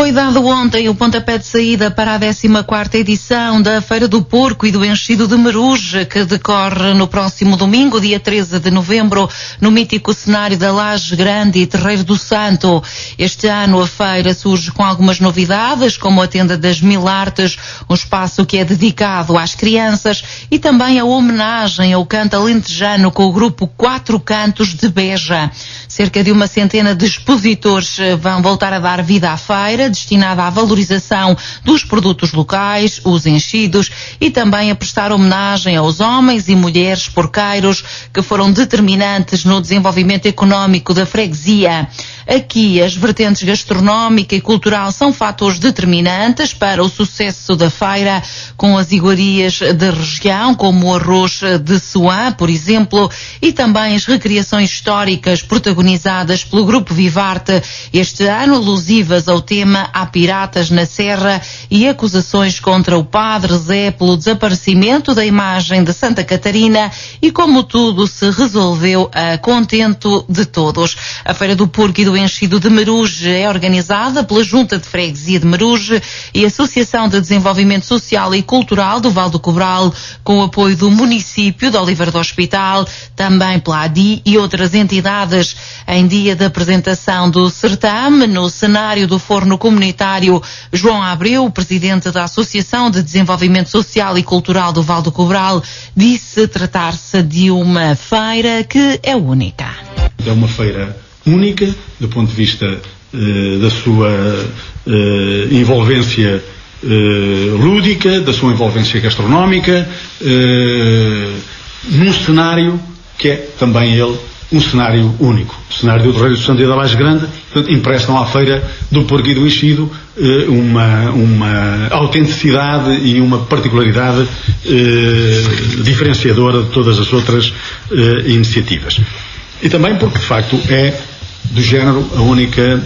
Foi dado ontem o pontapé de saída para a 14ª edição da Feira do Porco e do Enchido de Meruge, que decorre no próximo domingo, dia 13 de novembro, no mítico cenário da Laje Grande e Terreiro do Santo. Este ano a feira surge com algumas novidades, como a Tenda das Mil Artes, um espaço que é dedicado às crianças, e também a homenagem ao canto alentejano com o grupo Quatro Cantos de Beja. Cerca de uma centena de expositores vão voltar a dar vida à feira, destinada à valorização dos produtos locais, os enchidos, e também a prestar homenagem aos homens e mulheres porqueiros que foram determinantes no desenvolvimento económico da freguesia. Aqui, as vertentes gastronómica e cultural são fatores determinantes para o sucesso da feira, com as iguarias da região, como o arroz de Soã, por exemplo, e também as recriações históricas protagonizadas pelo Grupo Vivarte, este ano alusivas ao tema Há Piratas na Serra e acusações contra o Padre Zé pelo desaparecimento da imagem de Santa Catarina, e como tudo se resolveu a contento de todos. A Feira do Porco e do Enchido de Meruge é organizada pela Junta de Freguesia de Meruge e a Associação de Desenvolvimento Social e Cultural do Val do Cobral, com o apoio do município de Oliveira do Hospital, também pela ADI e outras entidades. Em dia da apresentação do certame, no cenário do Forno Comunitário, João Abreu, presidente da Associação de Desenvolvimento Social e Cultural do Val do Cobral, disse tratar-se de uma feira que é única. É uma feira única do ponto de vista da sua envolvência lúdica, da sua envolvência gastronómica, num cenário que é também ele um cenário único. O cenário do Terreiro do Santo e da Laje Grande, portanto, emprestam à Feira do Porco e do Enchido uma autenticidade e uma particularidade diferenciadora de todas as outras iniciativas. E também porque, de facto, é do género a única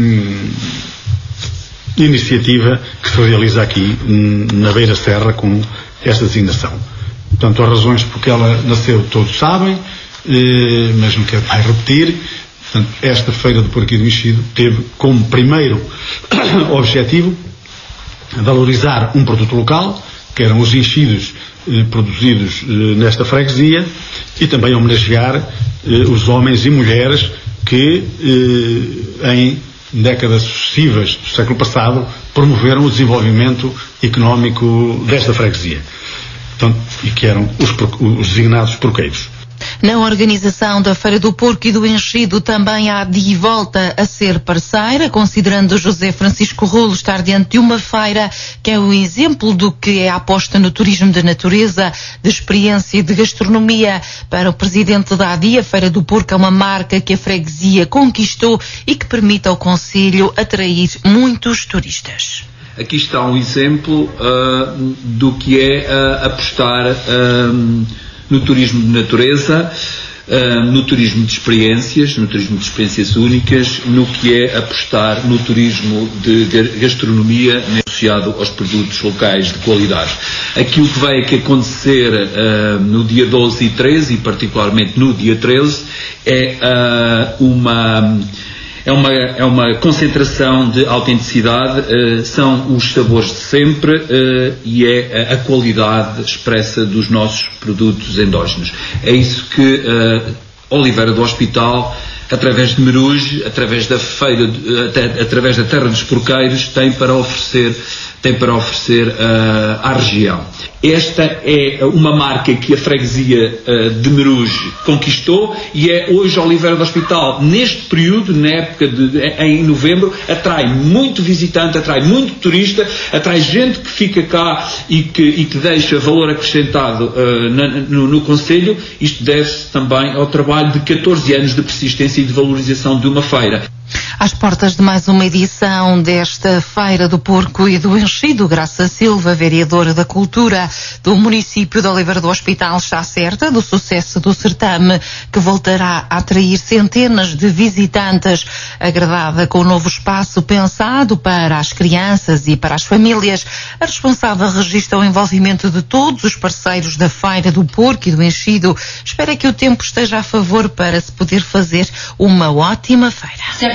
iniciativa que se realiza aqui na Beira Serra com esta designação. Portanto, as razões porque ela nasceu todos sabem, mas não quero mais repetir. Portanto, esta Feira do Porco e do Enchido teve como primeiro objetivo valorizar um produto local, que eram os enchidos produzidos nesta freguesia, e também homenagear os homens e mulheres que em décadas sucessivas do século passado promoveram o desenvolvimento económico desta freguesia, portanto, e que eram os designados porqueiros. Na organização da Feira do Porco e do Enchido também a ADI volta a ser parceira, considerando José Francisco Rolo estar diante de uma feira que é um exemplo do que é a aposta no turismo de natureza, de experiência e de gastronomia. Para o presidente da ADI, a Feira do Porco é uma marca que a freguesia conquistou e que permite ao concelho atrair muitos turistas. Aqui está um exemplo do que é apostar no turismo de natureza, no turismo de experiências únicas, no que é apostar no turismo de gastronomia associado aos produtos locais de qualidade. Aquilo que vai aqui acontecer no dia 12 e 13, e particularmente no dia 13, é uma concentração de autenticidade, são os sabores de sempre e é a qualidade expressa dos nossos produtos endógenos. É isso que Oliveira do Hospital, através de Meruge, através da feira, através da Terra dos Porqueiros, tem para oferecer à região. Esta é uma marca que a freguesia de Meruge conquistou e é hoje Oliveira do Hospital, neste período, na época em novembro, atrai muito visitante, atrai muito turista, atrai gente que fica cá e que deixa valor acrescentado no concelho. Isto deve-se também ao trabalho de 14 anos de persistência e de valorização de uma feira. Às portas de mais uma edição desta Feira do Porco e do Enchido, Graça Silva, vereadora da Cultura do município de Oliveira do Hospital, está certa do sucesso do certame, que voltará a atrair centenas de visitantes, agradada com o novo espaço pensado para as crianças e para as famílias. A responsável registra o envolvimento de todos os parceiros da Feira do Porco e do Enchido. Espera que o tempo esteja a favor para se poder fazer uma ótima feira.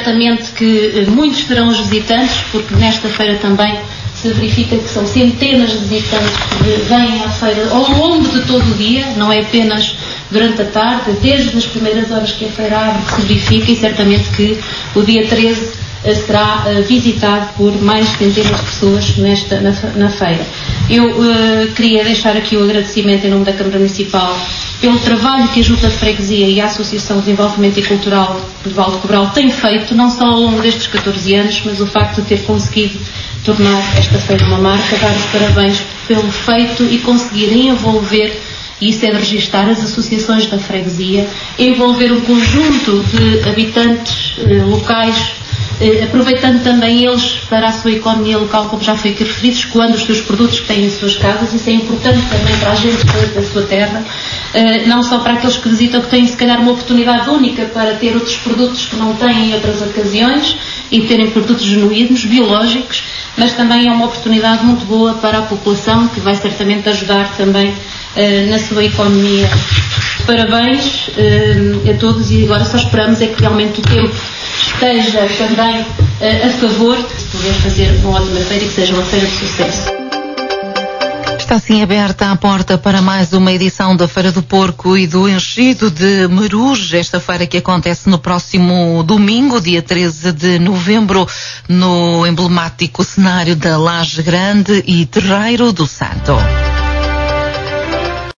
certamente que muitos serão os visitantes, porque nesta feira também se verifica que são centenas de visitantes que vêm à feira ao longo de todo o dia, não é apenas durante a tarde, desde as primeiras horas que a feira abre que se verifica, e certamente que o dia 13 será visitado por mais centenas de pessoas na feira. Eu queria deixar aqui o agradecimento em nome da Câmara Municipal pelo trabalho que a Junta de Freguesia e a Associação de Desenvolvimento e Cultural de Val de Cobral têm feito, não só ao longo destes 14 anos, mas o facto de ter conseguido tornar esta feira uma marca, dar os parabéns pelo feito e conseguirem envolver, e isso é de registar, as associações da freguesia, envolver um conjunto de habitantes locais, aproveitando também eles para a sua economia local, como já foi aqui referido, escoando os seus produtos que têm em suas casas. Isso é importante também para a gente da sua terra, não só para aqueles que visitam, que têm se calhar uma oportunidade única para ter outros produtos que não têm em outras ocasiões e terem produtos genuínos, biológicos, mas também é uma oportunidade muito boa para a população, que vai certamente ajudar também na sua economia. Parabéns a todos, e agora só esperamos é que realmente o tempo esteja também a favor de poder fazer uma ótima feira e que seja uma feira de sucesso. Está assim aberta a porta para mais uma edição da Feira do Porco e do Enchido de Marujo, esta feira que acontece no próximo domingo, dia 13 de novembro, no emblemático cenário da Laje Grande e Terreiro do Santo.